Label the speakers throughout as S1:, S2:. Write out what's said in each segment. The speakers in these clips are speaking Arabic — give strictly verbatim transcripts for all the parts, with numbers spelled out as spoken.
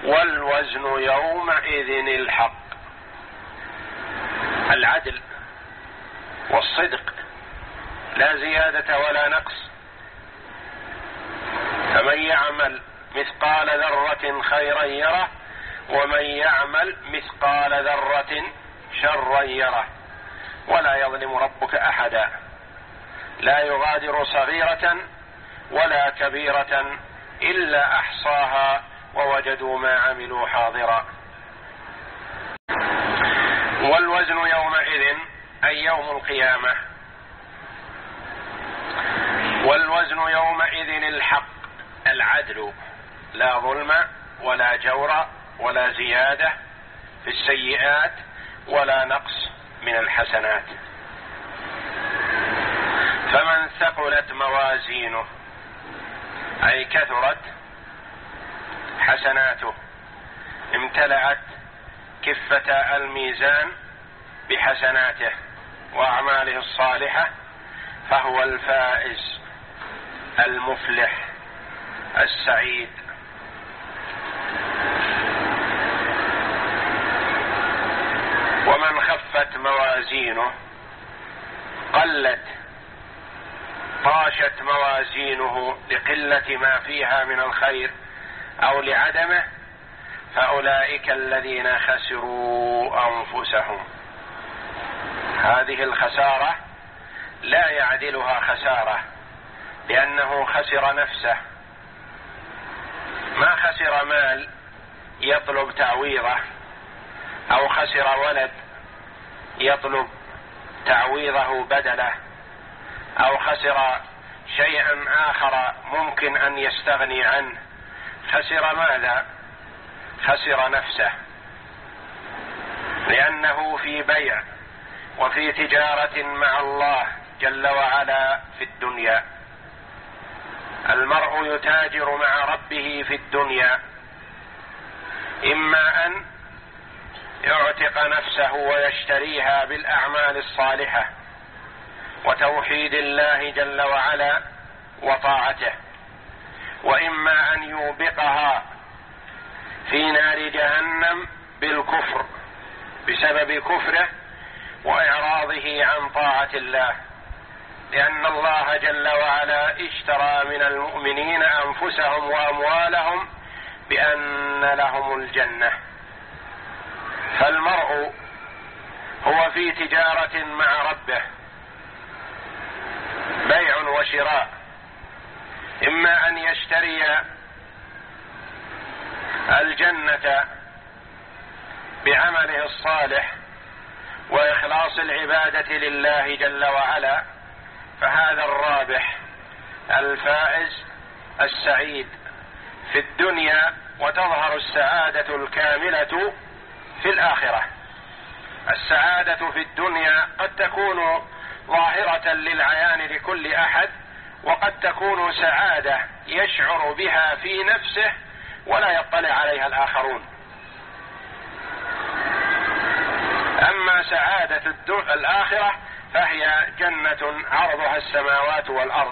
S1: والوزن يومئذ الحق، العدل والصدق، لا زيادة ولا نقص. فمن يعمل مثقال ذرة خيرا يره، ومن يعمل مثقال ذرة شرا يره، ولا يظلم ربك أحدا، لا يغادر صغيرة ولا كبيرة إلا أحصاها ووجدوا ما عملوا حاضرا. والوزن يومئذ أي يوم القيامة، والوزن يومئذ الحق، العدل، لا ظلم ولا جور ولا زيادة في السيئات ولا نقص من الحسنات. فمن ثقلت موازينه أي كثرت حسناته، امتلأت كفة الميزان بحسناته وأعماله الصالحة، فهو الفائز المفلح السعيد. ومن خفت موازينه قلت طاشت موازينه لقلة ما فيها من الخير أو لعدمه، فأولئك الذين خسروا أنفسهم. هذه الخسارة لا يعدلها خسارة، لأنه خسر نفسه، ما خسر مال يطلب تعويضه، أو خسر ولد يطلب تعويضه بدله، أو خسر شيئا آخر ممكن أن يستغني عنه. خسر ماذا؟ خسر نفسه، لأنه في بيع وفي تجارة مع الله جل وعلا في الدنيا. المرء يتاجر مع ربه في الدنيا، إما أن يعتق نفسه ويشتريها بالأعمال الصالحة وتوحيد الله جل وعلا وطاعته، وإما أن يوبقها في نار جهنم بالكفر بسبب كفره وإعراضه عن طاعة الله، لأن الله جل وعلا اشترى من المؤمنين أنفسهم وأموالهم بأن لهم الجنة. فالمرء هو في تجارة مع ربه، بيع وشراء، إما أن يشتري الجنة بعمله الصالح وإخلاص العبادة لله جل وعلا، فهذا الرابح الفائز السعيد في الدنيا، وتظهر السعادة الكاملة في الآخرة. السعادة في الدنيا قد تكون ظاهرة للعيان لكل أحد، وقد تكون سعادة يشعر بها في نفسه ولا يطلع عليها الآخرون. أما سعادة الآخرة فهي جنة عرضها السماوات والأرض.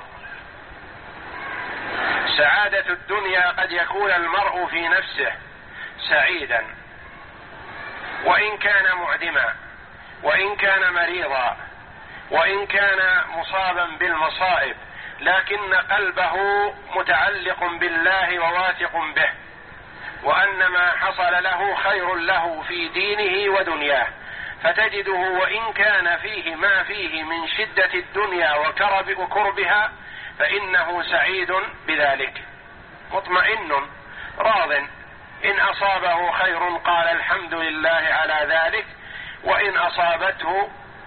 S1: سعادة الدنيا قد يكون المرء في نفسه سعيدا، وإن كان معدما، وإن كان مريضا، وإن كان مصابا بالمصائب، لكن قلبه متعلق بالله وواثق به، وأن ما حصل له خير له في دينه ودنياه، فتجده وإن كان فيه ما فيه من شدة الدنيا وكرب وكربها فإنه سعيد بذلك، مطمئن راض. إن أصابه خير قال الحمد لله على ذلك، وإن أصابته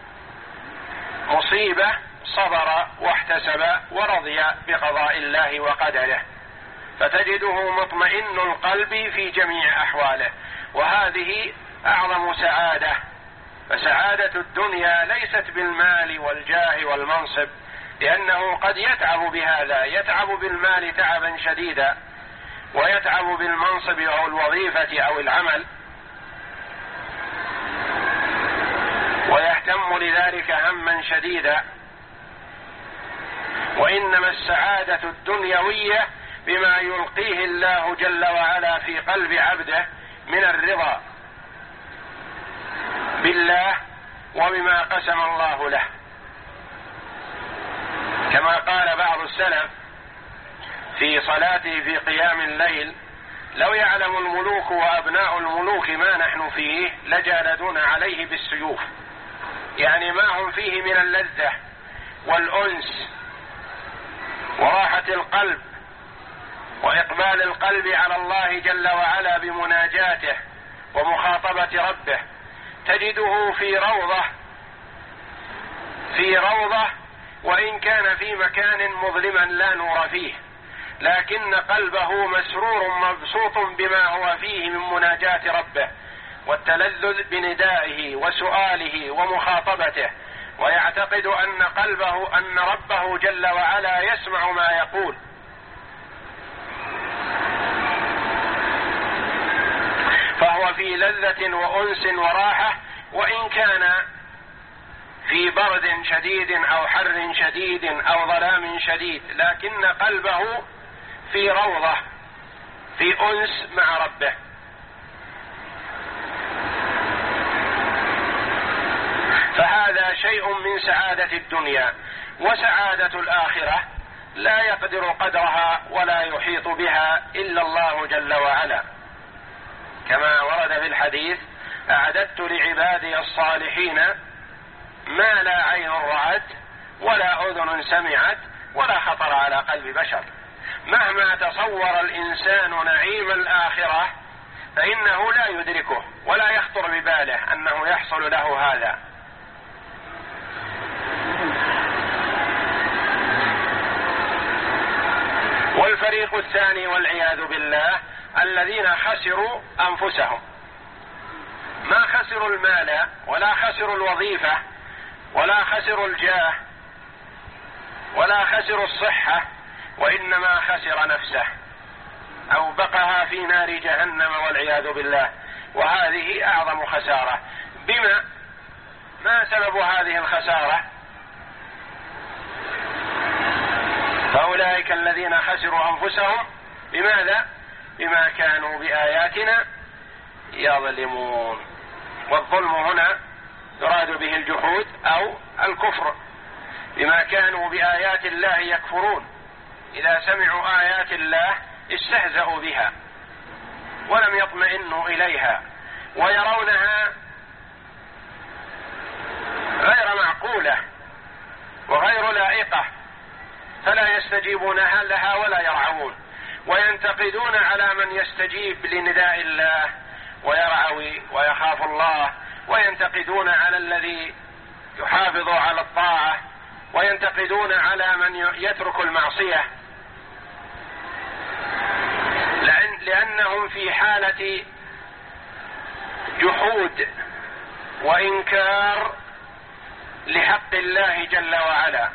S1: مصيبة صبر واحتسب ورضي بقضاء الله وقدره، فتجده مطمئن القلب في جميع أحواله، وهذه أعظم سعادة. فسعادة الدنيا ليست بالمال والجاه والمنصب، لأنه قد يتعب بهذا، يتعب بالمال تعبا شديدا، ويتعب بالمنصب أو الوظيفة أو العمل، ويهتم لذلك هما شديدا. وإنما السعادة الدنيوية بما يلقيه الله جل وعلا في قلب عبده من الرضا بالله وبما قسم الله له. كما قال بعض السلف في صلاته في قيام الليل: لو يعلم الملوك وأبناء الملوك ما نحن فيه لجالدون عليه بالسيوف. يعني ما هم فيه من اللذة والأنس وراحة القلب وإقبال القلب على الله جل وعلا بمناجاته ومخاطبة ربه، تجده في روضة في روضة وإن كان في مكان مظلما لا نور فيه، لكن قلبه مسرور مبسوط بما هو فيه من مناجاة ربه والتلذذ بندائه وسؤاله ومخاطبته، ويعتقد أن قلبه أن ربه جل وعلا يسمع ما يقول. فهو في لذة وأنس وراحة، وإن كان في برد شديد أو حر شديد أو ظلام شديد، لكن قلبه في روضة في أنس مع ربه. فهذا شيء من سعادة الدنيا، وسعادة الآخرة لا يقدر قدرها ولا يحيط بها إلا الله جل وعلا، كما ورد في الحديث: أعددت لعبادي الصالحين ما لا عين رأت ولا أذن سمعت ولا خطر على قلب بشر. مهما تصور الإنسان نعيم الآخرة فإنه لا يدركه ولا يخطر بباله أنه يحصل له هذا. والفريق الثاني والعياذ بالله الذين خسروا أنفسهم، ما خسروا المال ولا خسروا الوظيفة ولا خسروا الجاه ولا خسروا الصحة، وإنما خسر نفسه أو بقها في نار جهنم والعياذ بالله، وهذه أعظم خسارة. بما ما سبب هذه الخسارة؟ فأولئك الذين خسروا أنفسهم بماذا؟ بما كانوا بآياتنا يظلمون. والظلم هنا يراد به الجحود أو الكفر، بما كانوا بآيات الله يكفرون. إذا سمعوا آيات الله استهزأوا بها ولم يطمئنوا إليها ويرونها غير معقولة وغير لائقة، فلا يستجيبون لها ولا يرعون، وينتقدون على من يستجيب لنداء الله ويرعوي ويخاف الله، وينتقدون على الذي يحافظ على الطاعة، وينتقدون على من يترك المعصية، لأن لأنهم في حالة جحود وإنكار لحق الله جل وعلا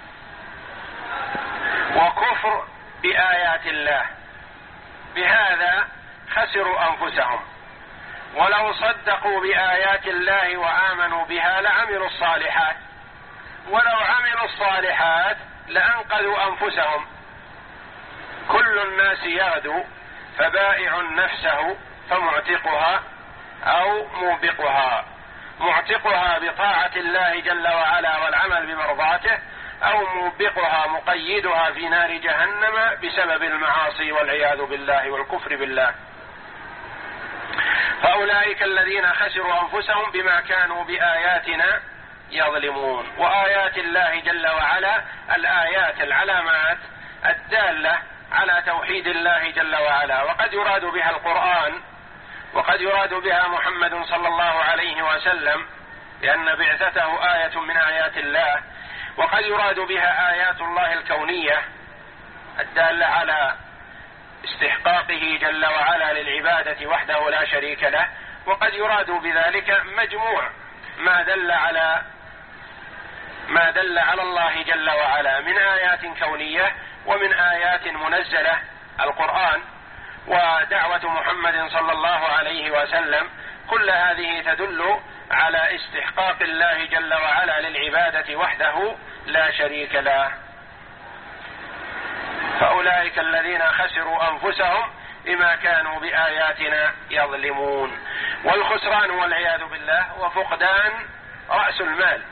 S1: وكفر بآيات الله. بهذا خسروا أنفسهم. ولو صدقوا بآيات الله وآمنوا بها لعملوا الصالحات، ولو عملوا الصالحات لأنقذوا أنفسهم. كل الناس يغدو فبائع نفسه فمعتقها أو موبقها، معتقها بطاعة الله جل وعلا والعمل بمرضاته، أو موبقها مقيدها في نار جهنم بسبب المعاصي والعياذ بالله والكفر بالله. فأولئك الذين خسروا أنفسهم بما كانوا بآياتنا يظلمون. وآيات الله جل وعلا الآيات العلامات الدالة على توحيد الله جل وعلا، وقد يراد بها القرآن وقد يراد بها محمد صلى الله عليه وسلم لأن بعثته آية من آيات الله، وقد يراد بها آيات الله الكونية الدالة على استحقاقه جل وعلا للعبادة وحده لا شريك له، وقد يراد بذلك مجموع ما دل على ما دل على الله جل وعلا من آيات كونية ومن آيات منزلة القرآن ودعوة محمد صلى الله عليه وسلم. كل هذه تدل على استحقاق الله جل وعلا للعبادة وحده لا شريك له. فأولئك الذين خسروا أنفسهم بما كانوا بآياتنا يظلمون. والخسران والعياذ بالله هو فقدان رأس المال.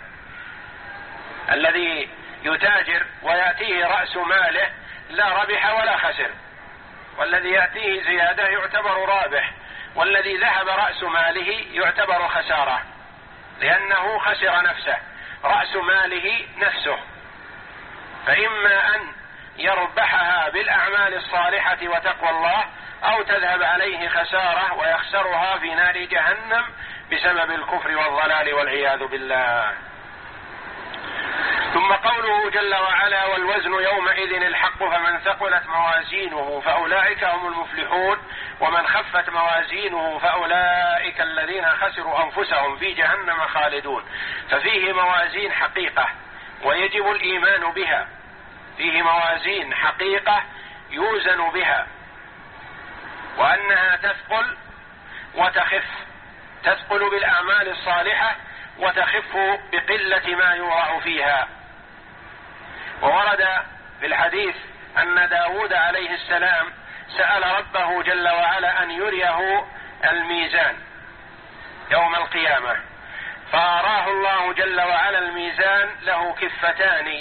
S1: الذي يتاجر ويأتيه رأس ماله لا ربح ولا خسر، والذي يأتيه زيادة يعتبر رابح، والذي ذهب رأس ماله يعتبر خسارة، لأنه خسر نفسه، رأس ماله نفسه. فإما أن يربحها بالأعمال الصالحة وتقوى الله، أو تذهب عليه خسارة ويخسرها في نار جهنم بسبب الكفر والضلال والعياذ بالله. ثم قوله جل وعلا: والوزن يومئذ الحق فمن ثقلت موازينه فأولئك هم المفلحون ومن خفت موازينه فأولئك الذين خسروا أنفسهم في جهنم خالدون. ففيه موازين حقيقة ويجب الإيمان بها، فيه موازين حقيقة يوزن بها، وأنها تثقل وتخف، تثقل بالأعمال الصالحة وتخف بقلة ما يوضع فيها. وورد في الحديث أن داود عليه السلام سأل ربه جل وعلا أن يريه الميزان يوم القيامة، فأراه الله جل وعلا الميزان له كفتان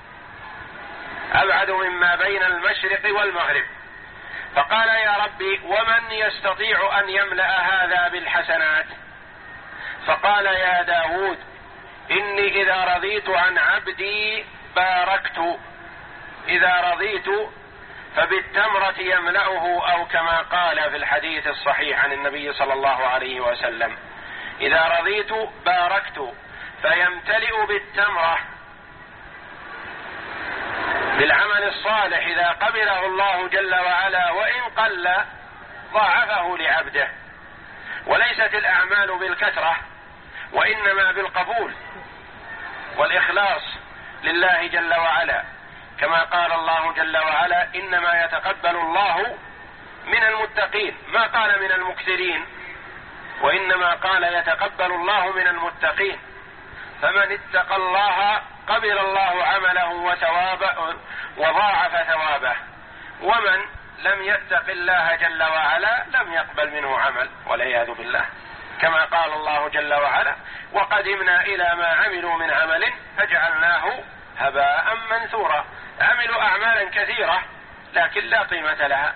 S1: أبعد مما بين المشرق والمغرب، فقال: يا ربي ومن يستطيع أن يملأ هذا بالحسنات؟ فقال: يا داود إني إذا رضيت عن عبدي باركت، إذا رضيت فبالتمرة يملأه، أو كما قال في الحديث الصحيح عن النبي صلى الله عليه وسلم: إذا رضيت باركت، فيمتلئ بالتمرة بالعمل الصالح إذا قبله الله جل وعلا، وإن قل ضاعفه لعبده. وليست الأعمال بالكثرة، وإنما بالقبول والإخلاص لله جل وعلا، كما قال الله جل وعلا: إنما يتقبل الله من المتقين، ما قال من المكثرين، وإنما قال يتقبل الله من المتقين. فمن اتقى الله قبل الله عمله وثوابه وضاعف ثوابه، ومن لم يتق الله جل وعلا لم يقبل منه عمل والعياذ بالله، كما قال الله جل وعلا: وقدمنا إلى ما عملوا من عمل فجعلناه هباء منثورا. عملوا أعمالا كثيرة لكن لا قيمة لها،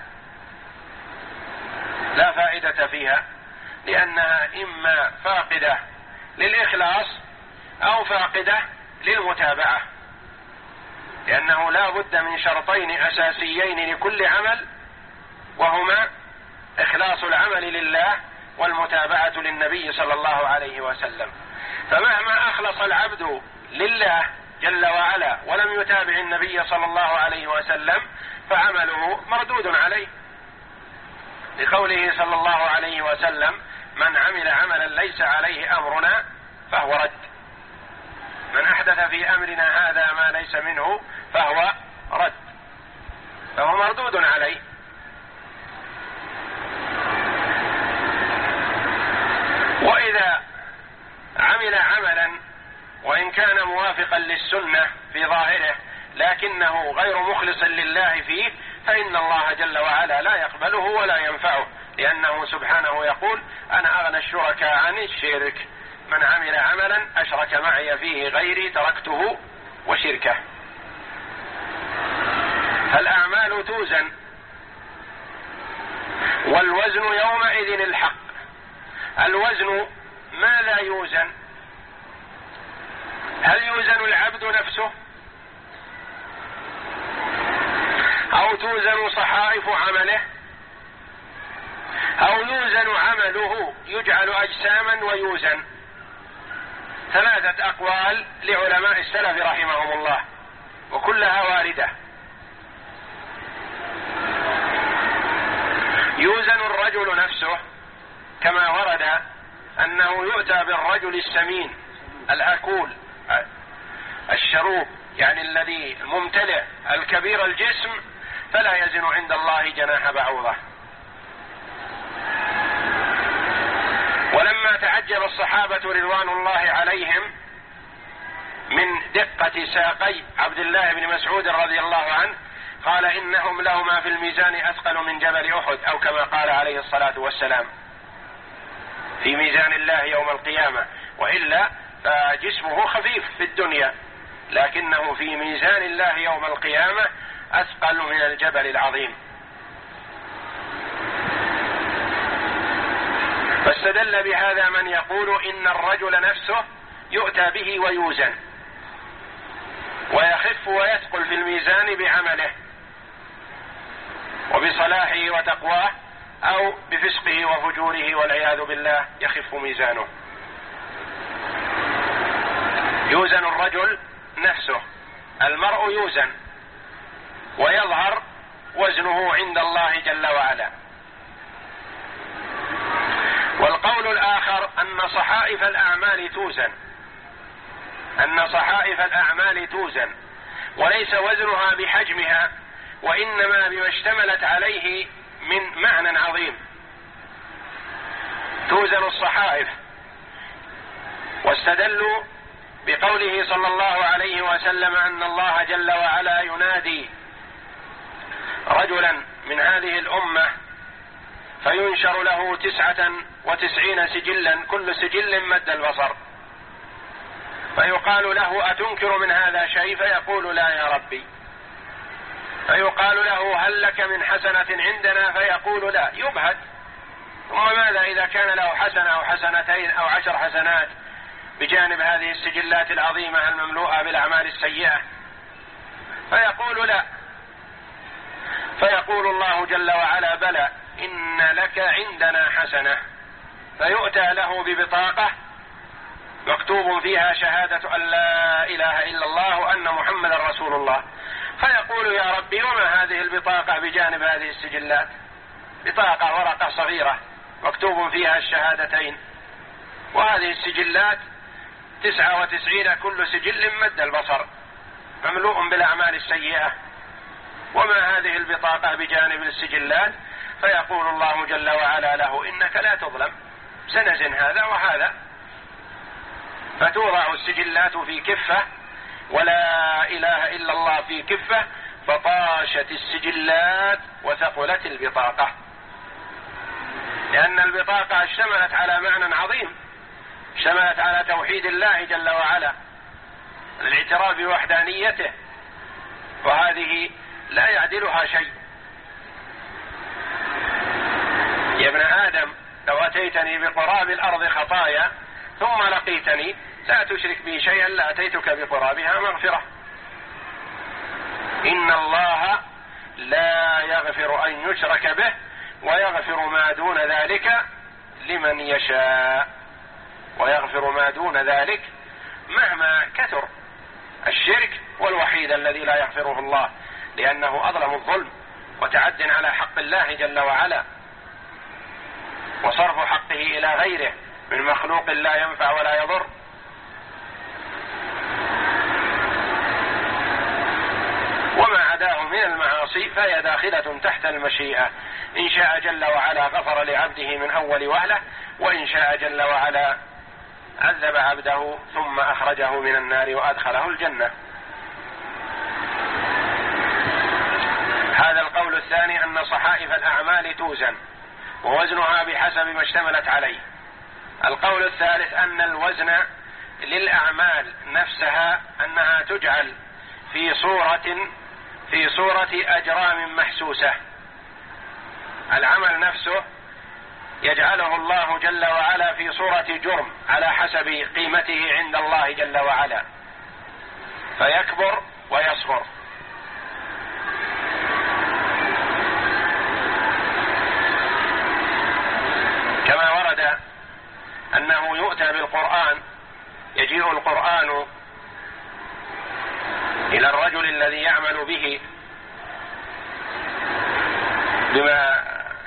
S1: لا فائدة فيها، لأنها إما فاقدة للإخلاص أو فاقدة للمتابعة، لأنه لا بد من شرطين أساسيين لكل عمل، وهما إخلاص العمل لله والمتابعة للنبي صلى الله عليه وسلم. فمهما أخلص العبد لله جل وعلا ولم يتابع النبي صلى الله عليه وسلم فعمله مردود عليه، لقوله صلى الله عليه وسلم: من عمل عملا ليس عليه أمرنا فهو رد، من أحدث في أمرنا هذا ما ليس منه فهو رد، فهو مردود عليه. وإذا عمل عملا وإن كان موافقا للسنة في ظاهره لكنه غير مخلص لله فيه، فإن الله جل وعلا لا يقبله ولا ينفعه، لأنه سبحانه يقول: أنا أغنى الشركاء عن الشرك، من عمل عملا أشرك معي فيه غيري تركته وشركه. فالأعمال توزن، والوزن يومئذ الحق. الوزن ما لا يوزن؟ هل يوزن العبد نفسه، أو توزن صحائف عمله، أو يوزن عمله يجعل أجساما ويوزن؟ ثلاثة أقوال لعلماء السلف رحمهم الله، وكلها واردة. يوزن الرجل نفسه، كما ورد أنه يؤتى بالرجل السمين الأكول الشروب، يعني الذي الممتلئ الكبير الجسم، فلا يزن عند الله جناح بعوضة. ولما تعجب الصحابة رضوان الله عليهم من دقة ساقي عبد الله بن مسعود رضي الله عنه، قال إنهم لهما في الميزان أثقل من جبل أحد، أو كما قال عليه الصلاة والسلام في ميزان الله يوم القيامة، وإلا فجسمه خفيف في الدنيا، لكنه في ميزان الله يوم القيامة أثقل من الجبل العظيم. فاستدل بهذا من يقول إن الرجل نفسه يؤتى به ويوزن ويخف ويثقل في الميزان بعمله وبصلاحه وتقواه، أو بفسقه وفجوره والعياذ بالله يخف ميزانه. يوزن الرجل نفسه، المرء يوزن ويظهر وزنه عند الله جل وعلا. والقول الآخر أن صحائف الأعمال توزن، أن صحائف الأعمال توزن وليس وزنها بحجمها، وإنما بما اشتملت عليه من معنى عظيم. توزن الصحائف، واستدلوا بقوله صلى الله عليه وسلم أن الله جل وعلا ينادي رجلا من هذه الأمة فينشر له تسعة وتسعين سجلا، كل سجل مد البصر، فيقال له أتنكر من هذا شيء؟ فيقول لا يا ربي. فيقال له هل لك من حسنة عندنا؟ فيقول لا. يبهت، ثم ماذا إذا كان له حسنة أو حسنتين أو عشر حسنات بجانب هذه السجلات العظيمة المملوءة بالأعمال السيئة؟ فيقول لا. فيقول الله جل وعلا بلى إن لك عندنا حسنة، فيؤتى له ببطاقة مكتوب فيها شهادة أن لا إله إلا الله وأن محمد رسول الله. فيقول يا ربي وما هذه البطاقة بجانب هذه السجلات؟ بطاقة ورقة صغيرة مكتوب فيها الشهادتين، وهذه السجلات تسعة وتسعين، كل سجل مد البصر مملوء بالأعمال السيئة، وما هذه البطاقة بجانب السجلات؟ فيقول الله جل وعلا له إنك لا تظلم، سنزن هذا وهذا. فتوضع السجلات في كفة ولا إله إلا الله في كفة، فطاشت السجلات وثقلت البطاقة، لأن البطاقة اشتملت على معنى عظيم، اشتملت على توحيد الله جل وعلا، الاعتراف بوحدانيته، وهذه لا يعدلها شيء. يا ابن آدم لو أتيتني بقراب الأرض خطايا ثم لقيتني لا تشرك بي شيئا لأتيتك بقرابها مغفرة. إن الله لا يغفر أن يشرك به ويغفر ما دون ذلك لمن يشاء، ويغفر ما دون ذلك مهما كثر. الشرك والوحيد الذي لا يغفره الله، لأنه أظلم الظلم وتعد على حق الله جل وعلا، وصرف حقه إلى غيره من مخلوق لا ينفع ولا يضر. وما عداه من المعاصي فهي داخلة تحت المشيئة، إن شاء جل وعلا غفر لعبده من أول وهلة، وإن شاء جل وعلا عذب عبده ثم أخرجه من النار وأدخله الجنة. هذا القول الثاني، أن صحائف الأعمال توزن ووزنها بحسب ما اشتملت عليه. القول الثالث أن الوزن للأعمال نفسها أنها تجعل في صورة في صورة أجرام محسوسة. العمل نفسه يجعله الله جل وعلا في صورة جرم على حسب قيمته عند الله جل وعلا، فيكبر ويصغر. كما ورد أنه يؤتى بالقرآن، يجيء القرآن إلى الرجل الذي يعمل به بما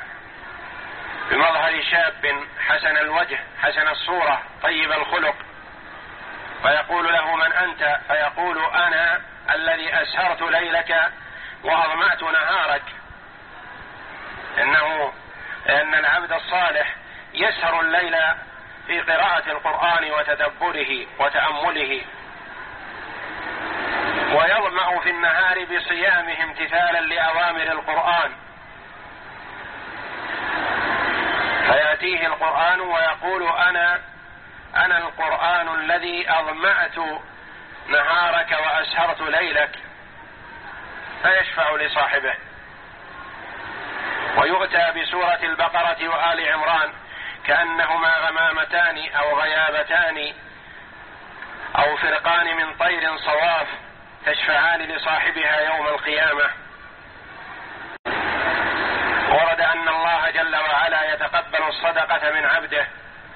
S1: بمظهر شاب حسن الوجه حسن الصورة طيب الخلق، فيقول له من أنت؟ فيقول أنا الذي أسهرت ليلك وأظمأت نهارك. إنه لأن العبد الصالح يسهر الليل في قراءة القرآن وتدبره وتأمله ويظمأ في النهار بصيامه امتثالا لأوامر القرآن، فيأتيه القرآن ويقول أنا أنا القرآن الذي أظمأت نهارك وأسهرت ليلك، فيشفع لصاحبه. ويؤتى بسورة البقرة وآل عمران كأنهما غمامتان أو غيابتان أو فرقان من طير صواف تشفعان لصاحبها يوم القيامة. ورد أن الله جل وعلا يتقبل الصدقة من عبده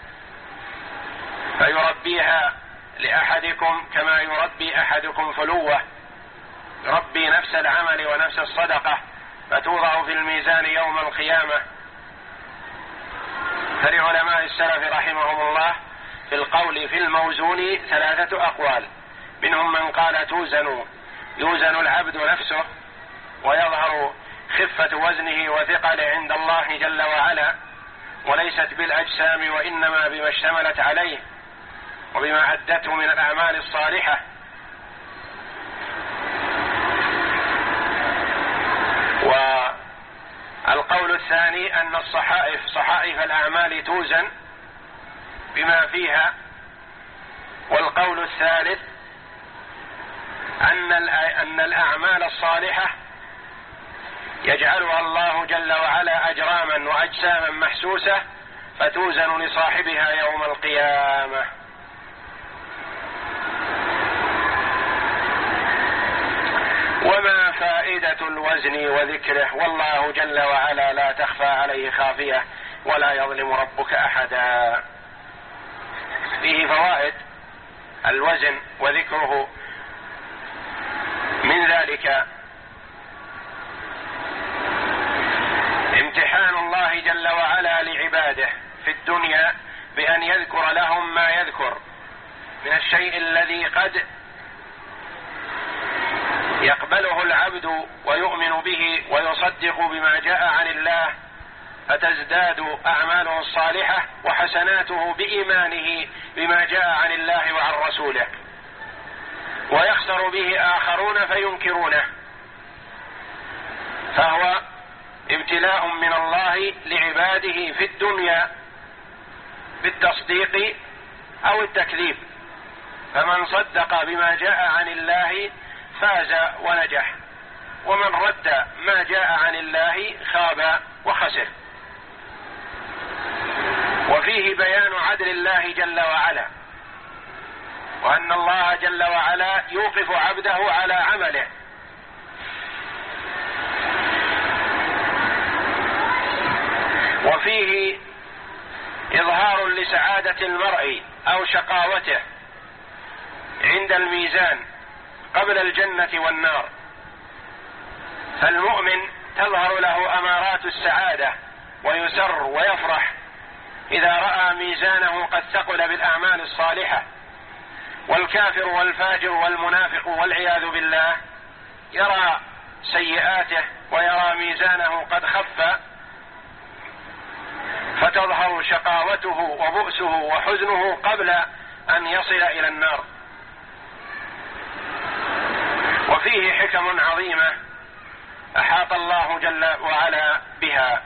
S1: فيربيها لأحدكم كما يربي أحدكم فلوه، يربي نفس العمل ونفس الصدقة فتوضع في الميزان يوم القيامة. فلعلماء السلف رحمهم الله في القول في الموزون ثلاثة أقوال، منهم من قال توزن يوزن العبد نفسه ويظهر خفة وزنه وثقل عند الله جل وعلا، وليست بالأجسام وإنما بما اشتملت عليه وبما أدته من الأعمال الصالحة. والقول الثاني أن الصحائف صحائف الأعمال توزن بما فيها. والقول الثالث أن أن الأعمال الصالحة يجعلها الله جل وعلا أجراما وأجساما محسوسة فتوزن لصاحبها يوم القيامة. وما فائدة الوزن وذكره والله جل وعلا لا تخفى عليه خافية ولا يظلم ربك أحدا. فيه فوائد الوزن وذكره، من ذلك امتحان الله جل وعلا لعباده في الدنيا بأن يذكر لهم ما يذكر من الشيء الذي قد يقبله العبد ويؤمن به ويصدق بما جاء عن الله، فتزداد أعماله الصالحة وحسناته بإيمانه بما جاء عن الله وعن رسوله، ويخسر به آخرون فينكرونه. فهو ابتلاء من الله لعباده في الدنيا بالتصديق أو التكذيب، فمن صدق بما جاء عن الله فاز ونجح، ومن رد ما جاء عن الله خاب وخسر. وفيه بيان عدل الله جل وعلا، وأن الله جل وعلا يوقف عبده على عمله، وفيه إظهار لسعادة المرء أو شقاوته عند الميزان قبل الجنة والنار. فالمؤمن تظهر له أمارات السعادة ويسر ويفرح إذا رأى ميزانه قد ثقل بالأعمال الصالحة، والكافر والفاجر والمنافق والعياذ بالله يرى سيئاته ويرى ميزانه قد خف، فتظهر شقاوته وبؤسه وحزنه قبل أن يصل إلى النار. وفيه حكم عظيمة أحاط الله جل وعلا بها.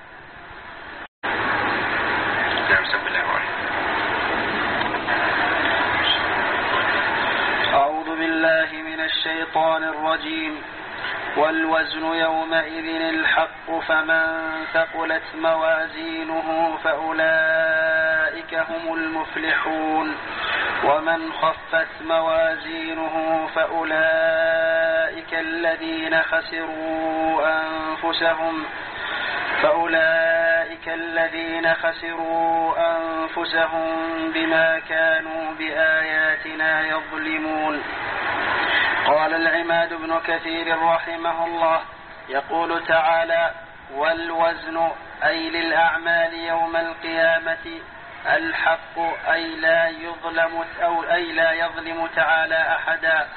S2: أعوذ بالله من الشيطان الرجيم. والوزن يومئذ الحق فمن ثقلت موازينه فأولئك هم المفلحون ومن خفت موازينه فأولئك الذين خسروا أنفسهم فأولئك الذين خسروا أنفسهم بما كانوا بآياتنا يظلمون. قال العماد بن كثير رحمه الله يقول تعالى: والوزن أي للأعمال يوم القيامة الحق أي لا يظلم أو أي لا يظلم تعالى أحدا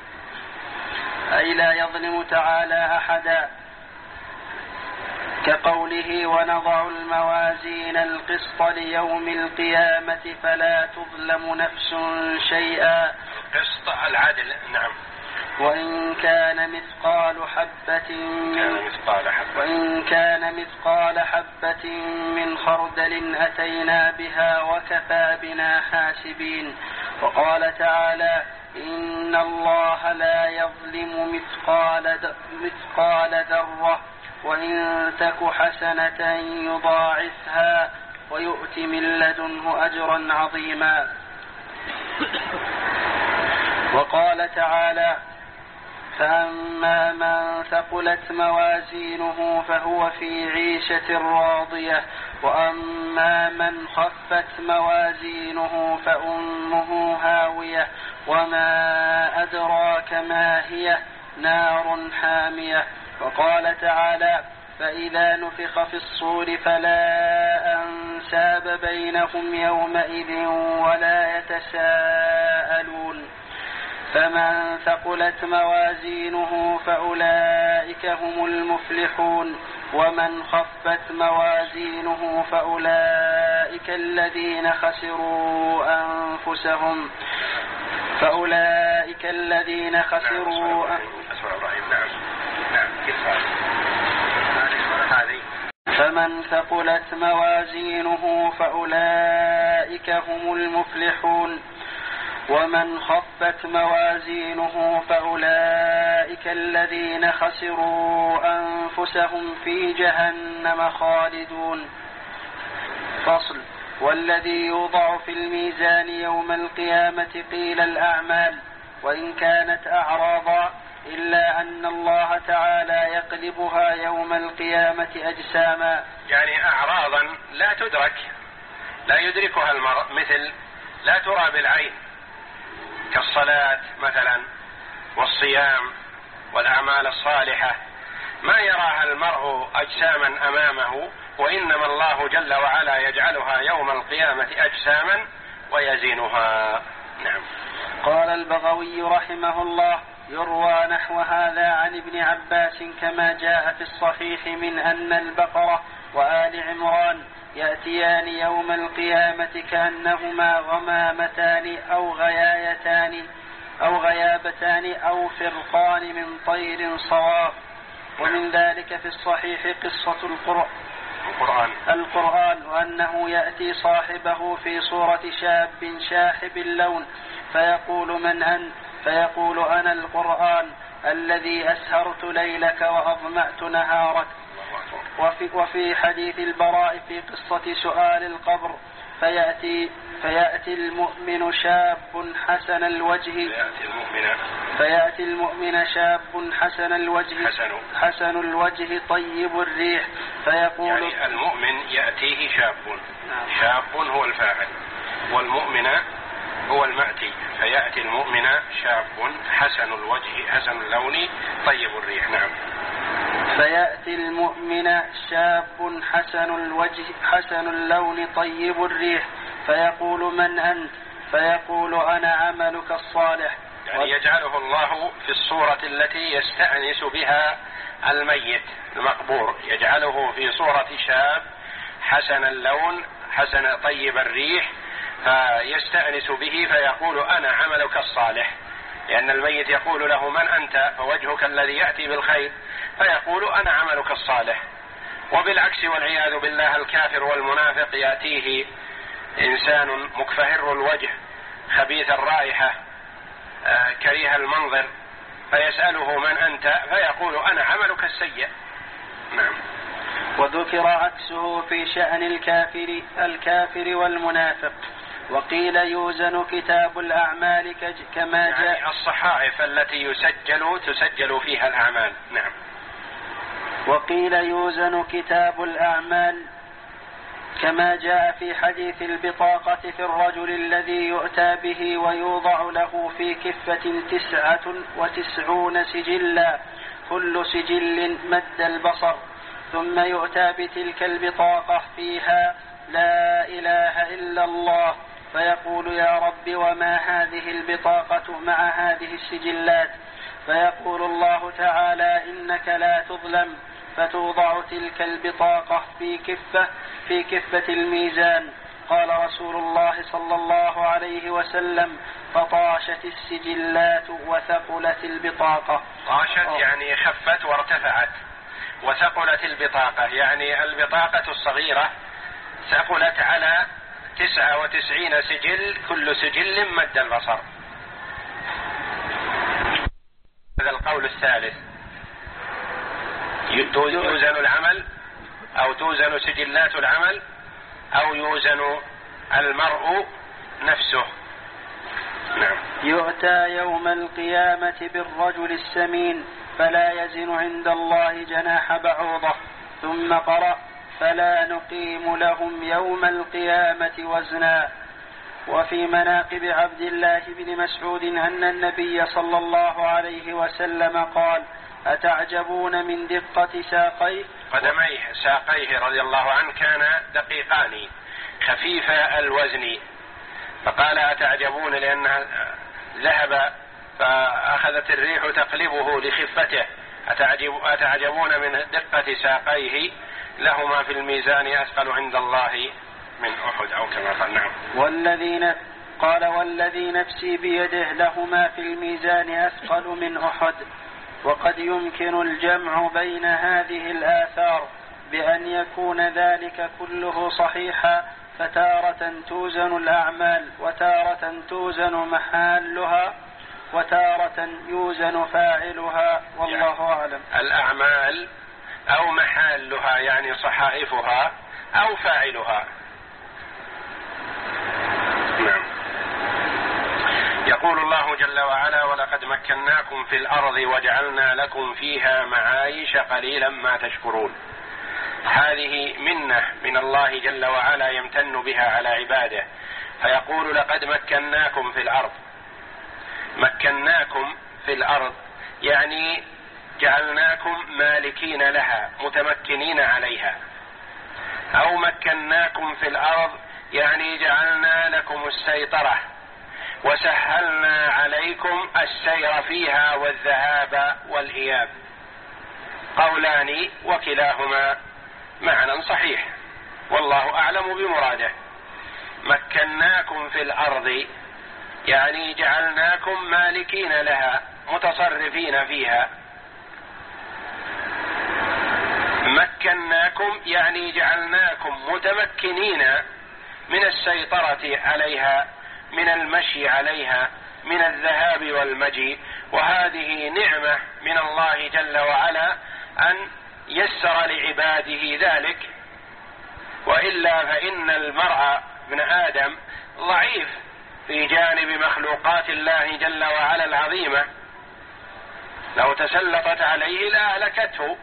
S2: أي لا يظلم تعالى أحدا كقوله: ونضع الموازين القسط ليوم القيامة فلا تظلم نفس شيئا.
S1: القسط العدل، نعم.
S2: وإن كان مثقال حبة
S1: كان مثقال حبة
S2: وإن كان مثقال حبة من خردل أتينا بها وكفى بنا حاسبين. وقال تعالى: إن الله لا يظلم مثقال مثقال ذرة وإن تك حسنة يضاعفها ويؤت من لدنه أجرا عظيما. وقال تعالى: فأما من ثقلت موازينه فهو في عيشة راضية وأما من خفت موازينه فأمه هاوية وما أدراك ما هي نار حامية. وقال تعالى: فإذا نفخ في الصور فلا أنساب بينهم يومئذ ولا يتساءلون. فمن ثقلت موازينه فأولئك هم المفلحون ومن خفت موازينه فأولئك الذين خسروا أنفسهم فأولئك الذين خسروا فمن ثقلت موازينه فأولئك هم المفلحون ومن خفت موازينه فأولئك الذين خسروا أنفسهم في جهنم خالدون. فصل. والذي يوضع في الميزان يوم القيامة قيل الأعمال وإن كانت أعراضا إلا أن الله تعالى يقلبها يوم القيامة أجساما،
S1: يعني أعراضا لا تدرك لا يدركها المرء، مثل لا ترى بالعين كالصلاة مثلا والصيام والأعمال الصالحة، ما يراها المرء أجساما أمامه، وإنما الله جل وعلا يجعلها يوم القيامة أجساما ويزينها. نعم.
S2: قال البغوي رحمه الله: يروى نحو هذا عن ابن عباس كما جاء في الصحيح من أن البقرة وآل عمران يأتيان يوم القيامة كأنهما غمامتان أو غيايتان أو غيابتان أو فرقان من طير صواف. ومن ذلك في الصحيح قصة القرآن
S1: القرآن,
S2: القرآن وأنه يأتي صاحبه في صورة شاب شاحب اللون فيقول: من أنت؟ فيقول: أنا القرآن الذي أسهرت ليلك وأظمأت نهارك. وفي, وفي حديث البراء في قصة سؤال القبر فيأتي, فيأتي المؤمن شاب حسن الوجه
S1: فيأتي المؤمن,
S2: فيأتي المؤمن شاب حسن الوجه
S1: حسن,
S2: حسن الوجه طيب الريح فيقول،
S1: يعني المؤمن يأتيه شاب شاب هو الفاعل والمؤمن هو المأتي، فيأتي المؤمن شاب حسن الوجه حسن اللون طيب الريح. نعم.
S2: فيأتي المؤمن شاب حسن الوجه حسن اللون طيب الريح فيقول: من أنت؟ فيقول: أنا عملك الصالح.
S1: يعني يجعله الله في الصورة التي يستأنس بها الميت المقبور، يجعله في صورة شاب حسن اللون حسن طيب الريح فيستأنس به فيقول: أنا عملك الصالح، لأن الميت يقول له: من أنت؟ فوجهك الذي يأتي بالخير، فيقول: أنا عملك الصالح. وبالعكس والعياذ بالله الكافر والمنافق يأتيه إنسان مكفهر الوجه خبيث الرائحة كريه المنظر فيسأله: من أنت؟ فيقول: أنا عملك السيء. نعم.
S2: وذكر عكسه في شأن الكافر الكافر والمنافق. وقيل: يوزن كتاب الأعمال كما جاء،
S1: يعني الصحائف التي يسجل تسجل فيها الأعمال. نعم.
S2: وقيل: يوزن كتاب الأعمال كما جاء في حديث البطاقة في الرجل الذي يؤتى به ويوضع له في كفة تسعة وتسعون سجلا كل سجل مد البصر، ثم يؤتى بتلك البطاقة فيها: لا إله إلا الله، فيقول: يا رب وما هذه البطاقة مع هذه السجلات؟ فيقول الله تعالى: إنك لا تظلم، فتوضع تلك البطاقة في كفة في كفة الميزان. قال رسول الله صلى الله عليه وسلم: فطاشت السجلات وثقلت البطاقة.
S1: طاشت يعني خفت وارتفعت، وثقلت البطاقة يعني البطاقة الصغيرة ثقلت على تسعة وتسعين سجل، كل سجل مد البصر. هذا القول الثالث. يوزن العمل أو توزن سجلات العمل أو يوزن المرء نفسه. نعم.
S2: يؤتى يوم القيامة بالرجل السمين فلا يزن عند الله جناح بعوضة. ثم قرأ فلا نقيم لهم يوم القيامة وزنا. وفي مناقب عبد الله بن مسعود أن النبي صلى الله عليه وسلم قال: أتعجبون من دقة ساقيه
S1: قدميه ساقيه رضي الله عنه كان دقيقان خفيف الوزن، فقال أتعجبون لأنها ذهب فأخذت الريح تقلبه لخفته. أتعجب أتعجبون من دقة ساقيه لهما في الميزان أثقل عند الله من أحد أو كما قال. نعم.
S2: والذين قال والذي نفسي بيده لهما في الميزان أثقل من أحد. وقد يمكن الجمع بين هذه الآثار بأن يكون ذلك كله صحيحا، فتارة توزن الأعمال وتارة توزن محالها وتارة يوزن فاعلها، والله أعلم.
S1: الأعمال أو محالها يعني صحائفها أو فاعلها. نعم. يقول الله جل وعلا: ولقد مكناكم في الأرض وجعلنا لكم فيها معايش قليلا ما تشكرون. هذه منة من الله جل وعلا يمتن بها على عباده، فيقول: لقد مكناكم في الأرض. مكناكم في الأرض يعني جعلناكم مالكين لها متمكنين عليها، أو مكناكم في الأرض يعني جعلنا لكم السيطرة وسهلنا عليكم السير فيها والذهاب والإياب. قولان وكلاهما معنى صحيح، والله أعلم بمراده. مكناكم في الأرض يعني جعلناكم مالكين لها متصرفين فيها. مكناكم يعني جعلناكم متمكنين من السيطرة عليها، من المشي عليها، من الذهاب والمجيء. وهذه نعمة من الله جل وعلا أن يسر لعباده ذلك، وإلا فإن المرء ابن آدم ضعيف في جانب مخلوقات الله جل وعلا العظيمة، لو تسلطت عليه لأهلكته.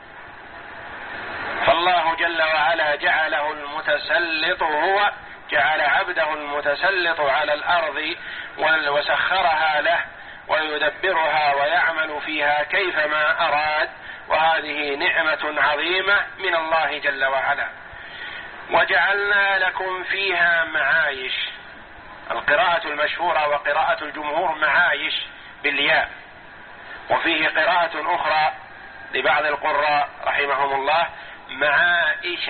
S1: فالله جل وعلا جعله المتسلط، هو جعل عبده المتسلط على الأرض وسخرها له ويدبرها ويعمل فيها كيفما أراد، وهذه نعمة عظيمة من الله جل وعلا. وجعلنا لكم فيها معايش. القراءة المشهورة وقراءة الجمهور معايش بالياء، وفيه قراءة أخرى لبعض القراء رحمهم الله معائش،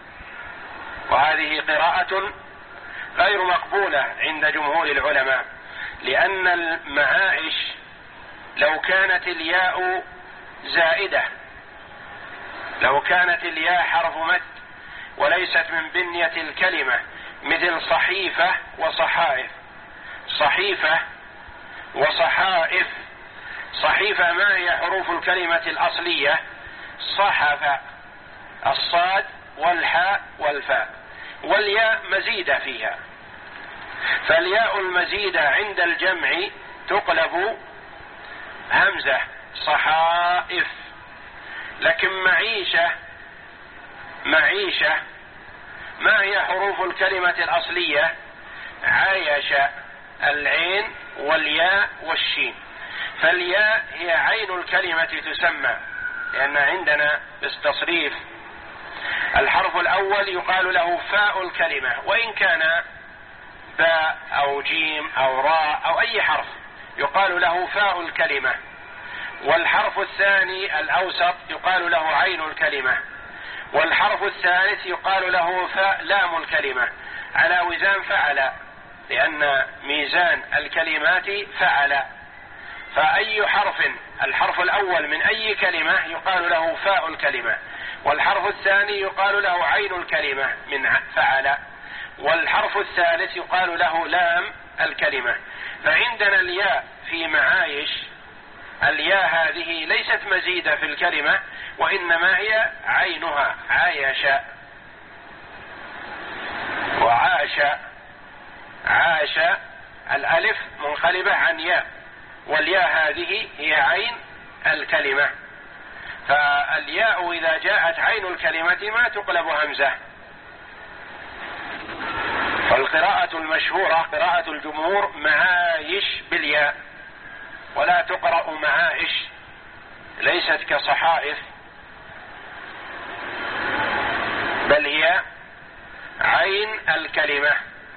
S1: وهذه قراءة غير مقبولة عند جمهور العلماء، لأن المعائش لو كانت الياء زائدة، لو كانت الياء حرف مد وليست من بنية الكلمة، مثل صحيفة وصحائف. صحيفة وصحائف. صحيفة ما هي حروف الكلمة الأصلية؟ صحف، الصاد والحاء والفاء، والياء مزيدة فيها، فالياء المزيدة عند الجمع تقلب همزة صحائف. لكن معيشة، معيشة ما هي حروف الكلمة الأصلية؟ عايش، العين والياء والشين، فالياء هي عين الكلمة تسمى، لأن عندنا بالتصريف الحرف الأول يقال له فاء الكلمة، وإن كان باء أو جيم أو راء أو أي حرف يقال له فاء الكلمة. والحرف الثاني الأوسط يقال له عين الكلمة، والحرف الثالث يقال له فاء لام الكلمة، على وزان فعل. لأن ميزان الكلمات فعل. فأي حرف، الحرف الأول من أي كلمة يقال له فاء الكلمة، والحرف الثاني يقال له عين الكلمة من فعل، والحرف الثالث يقال له لام الكلمة. فعندنا الياء في معايش، الياء هذه ليست مزيدة في الكلمة، وإنما هي عينها، عايش وعاش. عاش الألف منقلبة عن ياء، والياء هذه هي عين الكلمة. فالياء إذا جاءت عين الكلمة ما تقلب همزة. فالقراءة المشهورة قراءة الجمهور معايش بالياء، ولا تقرأ معائش، ليست كصحائف، بل هي عين الكلمة.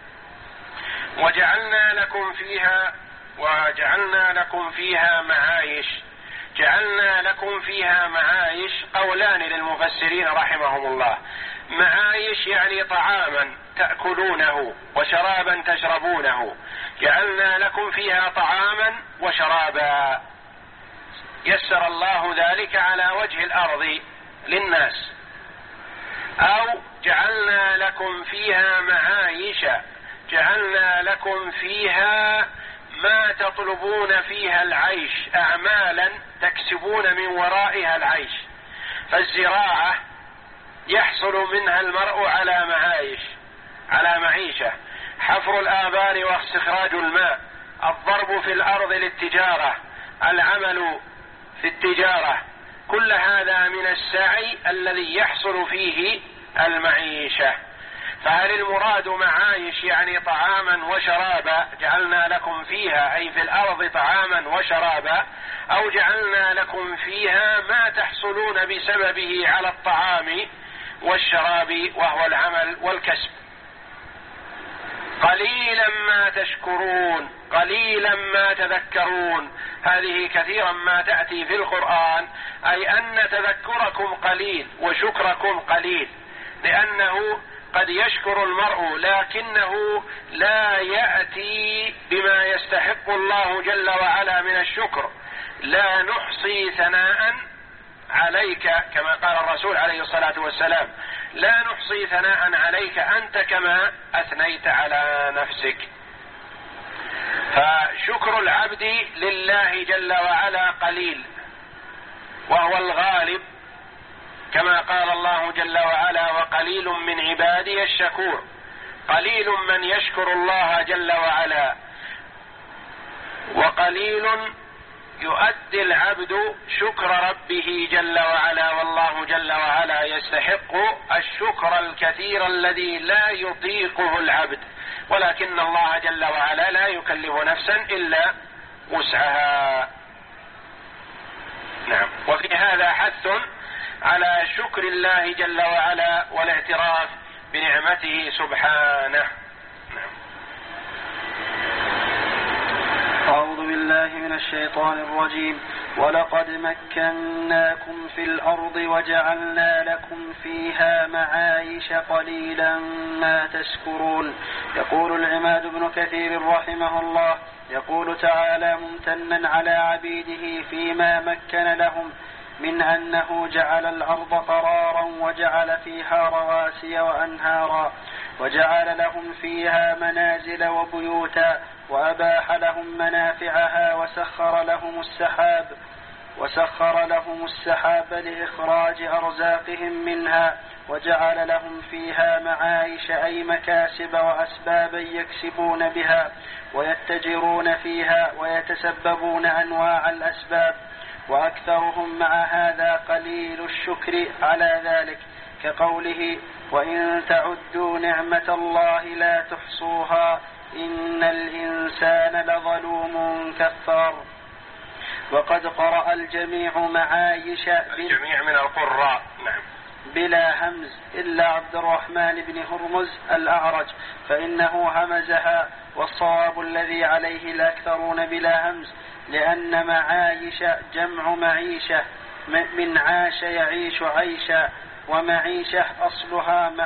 S1: وجعلنا لكم فيها وجعلنا لكم فيها معايش. جعلنا لكم فيها معايش قولان للمفسرين رحمهم الله. معايش يعني طعاما تأكلونه وشرابا تشربونه. جعلنا لكم فيها طعاما وشرابا، يسر الله ذلك على وجه الأرض للناس. أو جعلنا لكم فيها معايش، جعلنا لكم فيها ما تطلبون فيها العيش، أعمالا تكسبون من ورائها العيش. فالزراعة يحصل منها المرء على معايش، على معيشة. حفر الآبار واستخراج الماء، الضرب في الأرض للتجارة، العمل في التجارة، كل هذا من السعي الذي يحصل فيه المعيشة. فهل المراد معايش يعني طعاما وشرابا، جعلنا لكم فيها أي في الأرض طعاما وشرابا، أو جعلنا لكم فيها ما تحصلون بسببه على الطعام والشراب وهو العمل والكسب؟ قليلا ما تشكرون، قليلا ما تذكرون. هذه كثيرا ما تأتي في القرآن، أي أن تذكركم قليل وشكركم قليل، لأنه قد يشكر المرء لكنه لا يأتي بما يستحق الله جل وعلا من الشكر. لا نحصي ثناء عليك، كما قال الرسول عليه الصلاة والسلام: لا نحصي ثناء عليك أنت كما أثنيت على نفسك. فشكر العبد لله جل وعلا قليل، وهو الغالب، كما قال الله جل وعلا: وقليل من عبادي الشكور. قليل من يشكر الله جل وعلا، وقليل يؤدي العبد شكر ربه جل وعلا، والله جل وعلا يستحق الشكر الكثير الذي لا يطيقه العبد، ولكن الله جل وعلا لا يكلف نفسا إلا وسعها. نعم. وفي هذا حث على شكر الله جل وعلا والاعتراف بنعمته سبحانه. نعم.
S2: أعوذ بالله من الشيطان الرجيم. ولقد مكناكم في الأرض وجعلنا لكم فيها معايش قليلا ما تشكرون. يقول العماد بن كثير رحمه الله، يقول تعالى ممتنا على عبيده فيما مكن لهم من أنه جعل الأرض قرارا وجعل فيها رواسي وأنهارا، وجعل لهم فيها منازل وبيوتا، وأباح لهم منافعها، وسخر لهم السحاب وسخر لهم السحاب لإخراج أرزاقهم منها، وجعل لهم فيها معايش أي مكاسب وأسبابا يكسبون بها ويتجرون فيها ويتسببون أنواع الأسباب، وأكثرهم مع هذا قليل الشكر على ذلك، كقوله: وإن تعدوا نعمة الله لا تحصوها إن الإنسان لظلوم كفار. وقد قرأ الجميع معايش
S1: الجميع من القراء نعم
S2: بلا همز إلا عبد الرحمن بن هرمز الأعرج فإنه همزها، والصواب الذي عليه الأكثرون بلا همز، لأن معايش جمع معيشة، من عاش يعيش عيشا، ومعيشة أصلها معي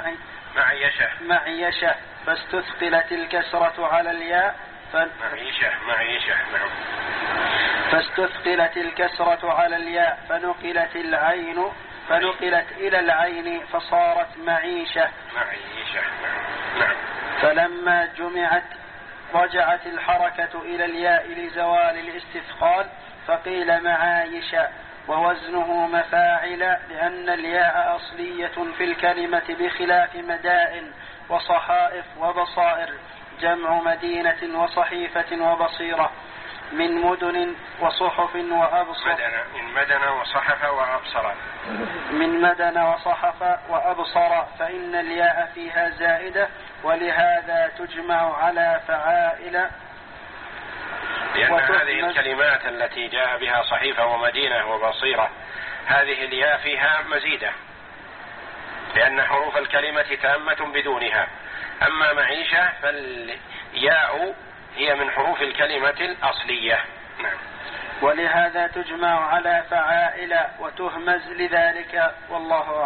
S1: معيشة
S2: معيشة فاستثقلت الكسرة على الياء ف...
S1: معيشة معيشة نعم.
S2: فاستثقلت الكسرة على الياء فنقلت العين فنقلت إلى العين فصارت معيشة
S1: معيشة نعم. نعم.
S2: فلما جمعت رجعت الحركة إلى الياء لزوال الاستثقال فقيل معايش ووزنه مفاعل لأن الياء أصلية في الكلمة بخلاف مدائن وصحائف وبصائر جمع مدينة وصحيفة وبصيرة من مدن وصحف وأبصر
S1: من مدن وصحف وأبصر
S2: من مدن وصحف وأبصر فإن الياء فيها زائدة ولهذا تجمع على فعائل.
S1: لأن هذه الكلمات التي جاء بها صحيفة ومدينة وبصيرة هذه الياء فيها مزيدة لأن حروف الكلمة تامة بدونها. أما معيشة فالياء هي من حروف الكلمة الأصلية. نعم.
S2: ولهذا تجمع على فعائل وتهمز لذلك والله أعلم.